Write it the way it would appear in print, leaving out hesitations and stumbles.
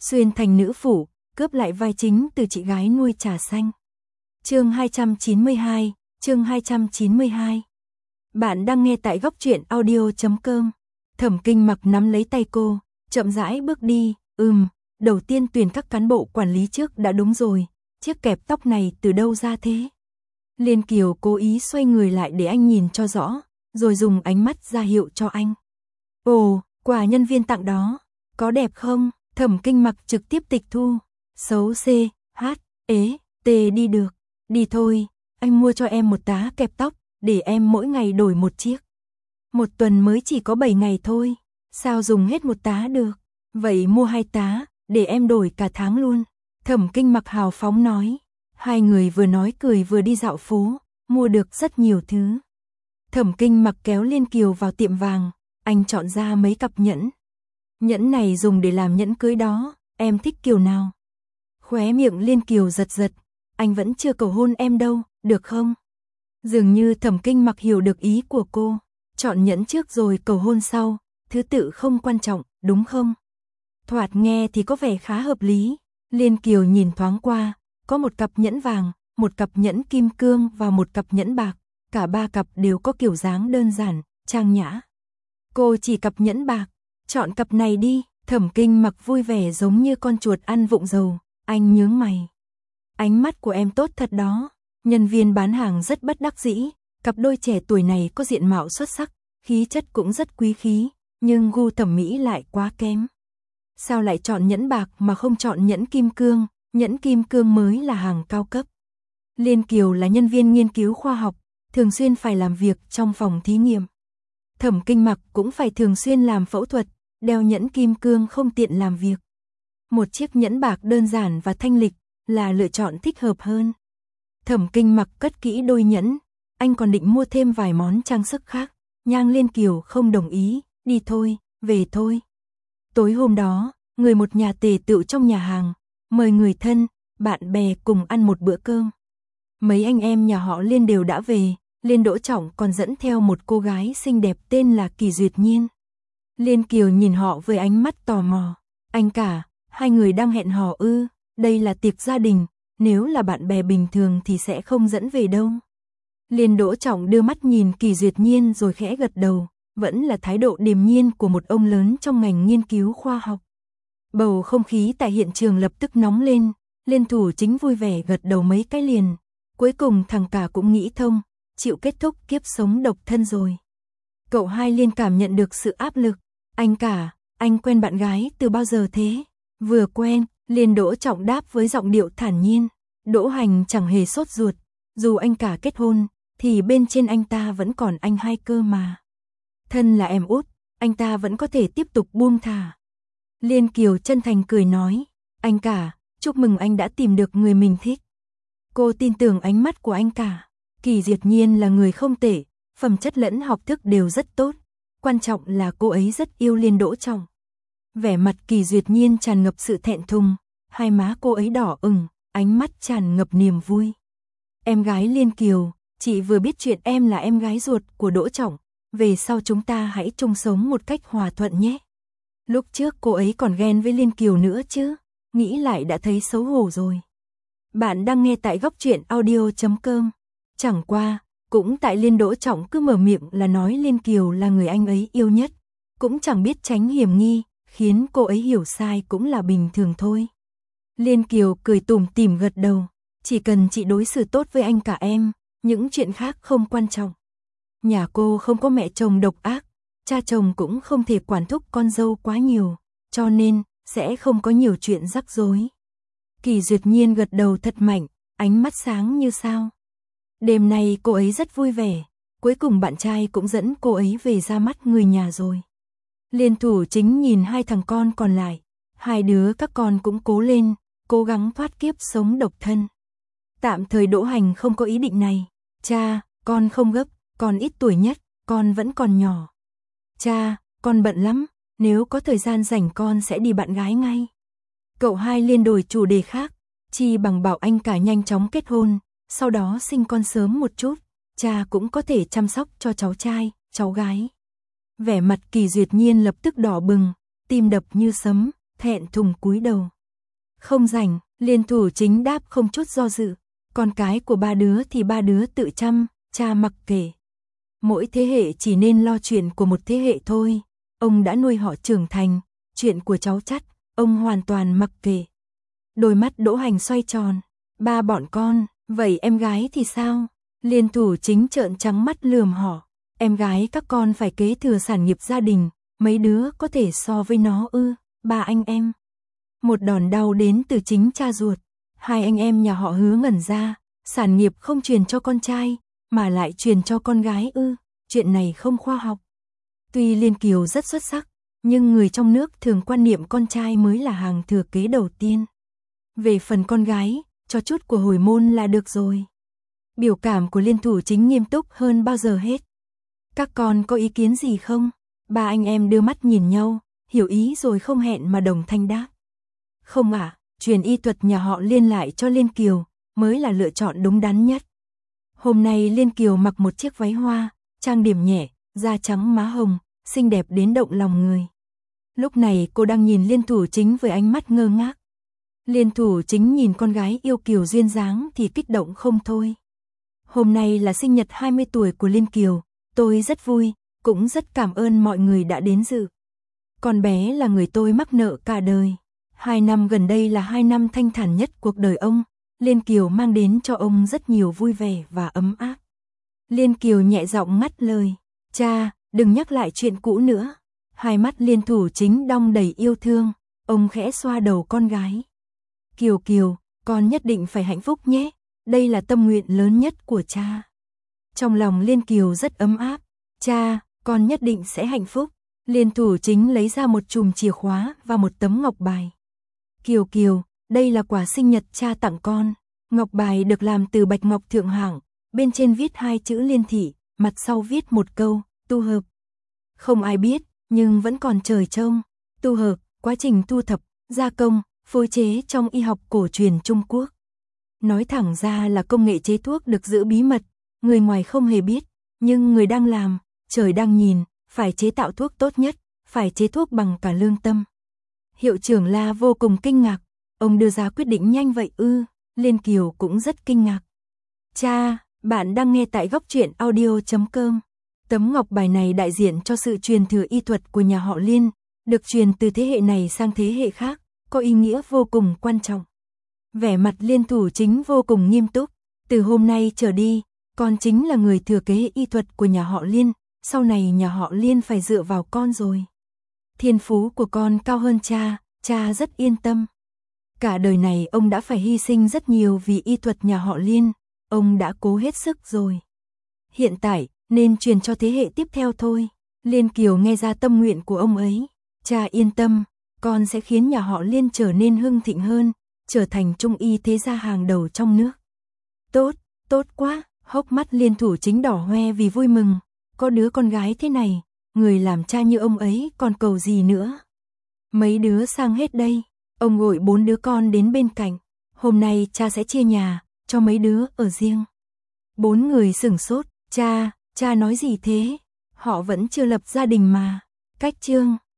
xuyên thành nữ phủ, cướp lại vai chính từ chị gái nuôi trà xanh. Chương 292, chương 292. Bạn đang nghe tại góc truyện audio.com. Thẩm Kinh Mặc nắm lấy tay cô, chậm rãi bước đi, đầu tiên tuyển các cán bộ quản lý trước đã đúng rồi, chiếc kẹp tóc này từ đâu ra thế? Liên Kiều cố ý xoay người lại để anh nhìn cho rõ, rồi dùng ánh mắt ra hiệu cho anh. Ồ, quà nhân viên tặng đó, có đẹp không? Thẩm Kinh Mặc trực tiếp tịch thu. Xấu C, H, ế, T đi được. Đi thôi, anh mua cho em một tá kẹp tóc, để em mỗi ngày đổi một chiếc. Một tuần mới chỉ có 7 ngày thôi, sao dùng hết một tá được? Vậy mua 2 tá, để em đổi cả tháng luôn. Thẩm Kinh Mặc hào phóng nói. Hai người vừa nói cười vừa đi dạo phố, mua được rất nhiều thứ. Thẩm Kinh Mặc kéo Liên Kiều vào tiệm vàng, anh chọn ra mấy cặp nhẫn. Nhẫn này dùng để làm nhẫn cưới đó, em thích kiểu nào? Khóe miệng Liên Kiều giật giật, anh vẫn chưa cầu hôn em đâu, được không? Dường như Thẩm Kinh Mặc hiểu được ý của cô, chọn nhẫn trước rồi cầu hôn sau, thứ tự không quan trọng, đúng không? Thoạt nghe thì có vẻ khá hợp lý. Liên Kiều nhìn thoáng qua, có một cặp nhẫn vàng, một cặp nhẫn kim cương và một cặp nhẫn bạc, cả ba cặp đều có kiểu dáng đơn giản, trang nhã. Cô chỉ cặp nhẫn bạc, chọn cặp này đi. Thẩm Kinh Mặc vui vẻ giống như con chuột ăn vụng dầu, anh nhướng mày. Ánh mắt của em tốt thật đó. Nhân viên bán hàng rất bất đắc dĩ, cặp đôi trẻ tuổi này có diện mạo xuất sắc, khí chất cũng rất quý khí, nhưng gu thẩm mỹ lại quá kém. Sao lại chọn nhẫn bạc mà không chọn nhẫn kim cương? Nhẫn kim cương mới là hàng cao cấp. Liên Kiều là nhân viên nghiên cứu khoa học, thường xuyên phải làm việc trong phòng thí nghiệm. Thẩm Kinh Mặc cũng phải thường xuyên làm phẫu thuật, đeo nhẫn kim cương không tiện làm việc. Một chiếc nhẫn bạc đơn giản và thanh lịch là lựa chọn thích hợp hơn. Thẩm Kinh Mặc cất kỹ đôi nhẫn, anh còn định mua thêm vài món trang sức khác, nhưng Liên Kiều không đồng ý, đi thôi, về thôi. Tối hôm đó, người một nhà tề tựu trong nhà hàng, mời người thân, bạn bè cùng ăn một bữa cơm. Mấy anh em nhà họ Liên đều đã về, Liên Đỗ Trọng còn dẫn theo một cô gái xinh đẹp tên là Kỳ Duyệt Nhiên. Liên Kiều nhìn họ với ánh mắt tò mò. Anh cả, hai người đang hẹn hò ư? Đây là tiệc gia đình, nếu là bạn bè bình thường thì sẽ không dẫn về đâu. Liên Đỗ Trọng đưa mắt nhìn Kỳ Duyệt Nhiên rồi khẽ gật đầu, vẫn là thái độ điềm nhiên của một ông lớn trong ngành nghiên cứu khoa học. Bầu không khí tại hiện trường lập tức nóng lên, Liên Thủ Chính vui vẻ gật đầu mấy cái liền. Cuối cùng thằng cả cũng nghĩ thông, chịu kết thúc kiếp sống độc thân rồi. Cậu hai Liên cảm nhận được sự áp lực. Anh cả, anh quen bạn gái từ bao giờ thế? Vừa quen, Liên Đỗ Trọng đáp với giọng điệu thản nhiên. Đỗ Hành chẳng hề sốt ruột, dù anh cả kết hôn, thì bên trên anh ta vẫn còn anh hai cơ mà. Thân là em út, anh ta vẫn có thể tiếp tục buông thả. Liên Kiều chân thành cười nói, anh cả, chúc mừng anh đã tìm được người mình thích. Cô tin tưởng ánh mắt của anh cả. Kỳ Duyệt Nhiên là người không tệ, phẩm chất lẫn học thức đều rất tốt. Quan trọng là cô ấy rất yêu Liên Đỗ Trọng. Vẻ mặt Kỳ Duyệt Nhiên tràn ngập sự thẹn thùng, hai má cô ấy đỏ ửng, ánh mắt tràn ngập niềm vui. Em gái Liên Kiều, chị vừa biết chuyện em là em gái ruột của Đỗ Trọng, về sau chúng ta hãy chung sống một cách hòa thuận nhé. Lúc trước cô ấy còn ghen với Liên Kiều nữa chứ, nghĩ lại đã thấy xấu hổ rồi. Bạn đang nghe tại góc truyện audio.com. Chẳng qua, cũng tại Liên Đỗ Trọng cứ mở miệng là nói Liên Kiều là người anh ấy yêu nhất, cũng chẳng biết tránh hiểm nghi, khiến cô ấy hiểu sai cũng là bình thường thôi. Liên Kiều cười tủm tỉm gật đầu, chỉ cần chị đối xử tốt với anh cả em, những chuyện khác không quan trọng. Nhà cô không có mẹ chồng độc ác, cha chồng cũng không thể quản thúc con dâu quá nhiều, cho nên sẽ không có nhiều chuyện rắc rối. Kỳ Duyệt Nhiên gật đầu thật mạnh, ánh mắt sáng như sao. Đêm nay cô ấy rất vui vẻ, cuối cùng bạn trai cũng dẫn cô ấy về ra mắt người nhà rồi. Liên Thủ Chính nhìn hai thằng con còn lại, hai đứa các con cũng cố lên, cố gắng thoát kiếp sống độc thân. Tạm thời Đỗ Hành không có ý định này. Cha, con không gấp, con ít tuổi nhất, con vẫn còn nhỏ. Cha, con bận lắm, nếu có thời gian rảnh con sẽ đi bạn gái ngay. Cậu hai Liên đổi chủ đề khác, chi bằng bảo anh cả nhanh chóng kết hôn, sau đó sinh con sớm một chút, cha cũng có thể chăm sóc cho cháu trai, cháu gái. Vẻ mặt Kỳ Duyệt Nhiên lập tức đỏ bừng, tim đập như sấm, thẹn thùng cúi đầu. Không rảnh, Liên Thủ Chính đáp không chút do dự. Con cái của ba đứa thì ba đứa tự chăm, cha mặc kệ. Mỗi thế hệ chỉ nên lo chuyện của một thế hệ thôi. Ông đã nuôi họ trưởng thành, chuyện của cháu Chắt, ông hoàn toàn mặc kệ. Đôi mắt Đỗ Hành xoay tròn. Ba bọn con, vậy em gái thì sao? Liên Thủ Chính trợn trắng mắt lườm họ. Em gái các con phải kế thừa sản nghiệp gia đình, mấy đứa có thể so với nó ư? Ba anh em. Một đòn đau đến từ chính cha ruột. Hai anh em nhà họ Hứa ngẩn ra, sản nghiệp không truyền cho con trai, mà lại truyền cho con gái ư? Chuyện này không khoa học. Tuy Liên Kiều rất xuất sắc, nhưng người trong nước thường quan niệm con trai mới là hàng thừa kế đầu tiên. Về phần con gái, cho chút của hồi môn là được rồi. Biểu cảm của Liên Thủ Chính nghiêm túc hơn bao giờ hết. Các con có ý kiến gì không? Ba anh em đưa mắt nhìn nhau, hiểu ý rồi không hẹn mà đồng thanh đáp. Không ạ, truyền y thuật nhà họ Liên lại cho Liên Kiều, mới là lựa chọn đúng đắn nhất. Hôm nay Liên Kiều mặc một chiếc váy hoa, trang điểm nhẹ, da trắng má hồng, xinh đẹp đến động lòng người. Lúc này cô đang nhìn Liên Thủ Chính với ánh mắt ngơ ngác. Liên Thủ Chính nhìn con gái yêu kiều duyên dáng thì kích động không thôi. Hôm nay là sinh nhật 20 tuổi của Liên Kiều, tôi rất vui, cũng rất cảm ơn mọi người đã đến dự. Con bé là người tôi mắc nợ cả đời. 2 năm gần đây là 2 năm thanh thản nhất cuộc đời ông. Liên Kiều mang đến cho ông rất nhiều vui vẻ và ấm áp. Liên Kiều nhẹ giọng ngắt lời. Cha, đừng nhắc lại chuyện cũ nữa. Hai mắt Liên Thủ Chính đong đầy yêu thương. Ông khẽ xoa đầu con gái. Kiều Kiều, con nhất định phải hạnh phúc nhé. Đây là tâm nguyện lớn nhất của cha. Trong lòng Liên Kiều rất ấm áp. Cha, con nhất định sẽ hạnh phúc. Liên Thủ Chính lấy ra một chùm chìa khóa và một tấm ngọc bài. Kiều Kiều, đây là quà sinh nhật cha tặng con. Ngọc bài được làm từ bạch ngọc thượng hạng, bên trên viết 2 chữ Liên Thị, mặt sau viết một câu, tu hợp. Không ai biết, nhưng vẫn còn trời trông. Tu hợp, quá trình thu thập, gia công, phối chế trong y học cổ truyền Trung Quốc. Nói thẳng ra là công nghệ chế thuốc được giữ bí mật, người ngoài không hề biết, nhưng người đang làm, trời đang nhìn, phải chế tạo thuốc tốt nhất, phải chế thuốc bằng cả lương tâm. Hiệu trưởng La vô cùng kinh ngạc, ông đưa ra quyết định nhanh vậy ư? Liên Kiều cũng rất kinh ngạc. Cha, bạn đang nghe tại góc truyện audio.com. Tấm ngọc bài này đại diện cho sự truyền thừa y thuật của nhà họ Liên, được truyền từ thế hệ này sang thế hệ khác, có ý nghĩa vô cùng quan trọng. Vẻ mặt Liên Thủ Chính vô cùng nghiêm túc. Từ hôm nay trở đi, con chính là người thừa kế y thuật của nhà họ Liên, sau này nhà họ Liên phải dựa vào con rồi. Thiên phú của con cao hơn cha, cha rất yên tâm. Cả đời này ông đã phải hy sinh rất nhiều vì y thuật nhà họ Liên, ông đã cố hết sức rồi. Hiện tại, nên truyền cho thế hệ tiếp theo thôi. Liên Kiều nghe ra tâm nguyện của ông ấy. Cha yên tâm, con sẽ khiến nhà họ Liên trở nên hưng thịnh hơn, trở thành trung y thế gia hàng đầu trong nước. Tốt, tốt quá, hốc mắt Liên Thủ Chính đỏ hoe vì vui mừng. Có đứa con gái thế này, người làm cha như ông ấy còn cầu gì nữa. Mấy đứa sang hết đây, ông gọi 4 đứa con đến bên cạnh. Hôm nay cha sẽ chia nhà, cho mấy đứa ở riêng. 4 người sửng sốt, cha nói gì thế? Họ vẫn chưa lập gia đình mà. Cách chương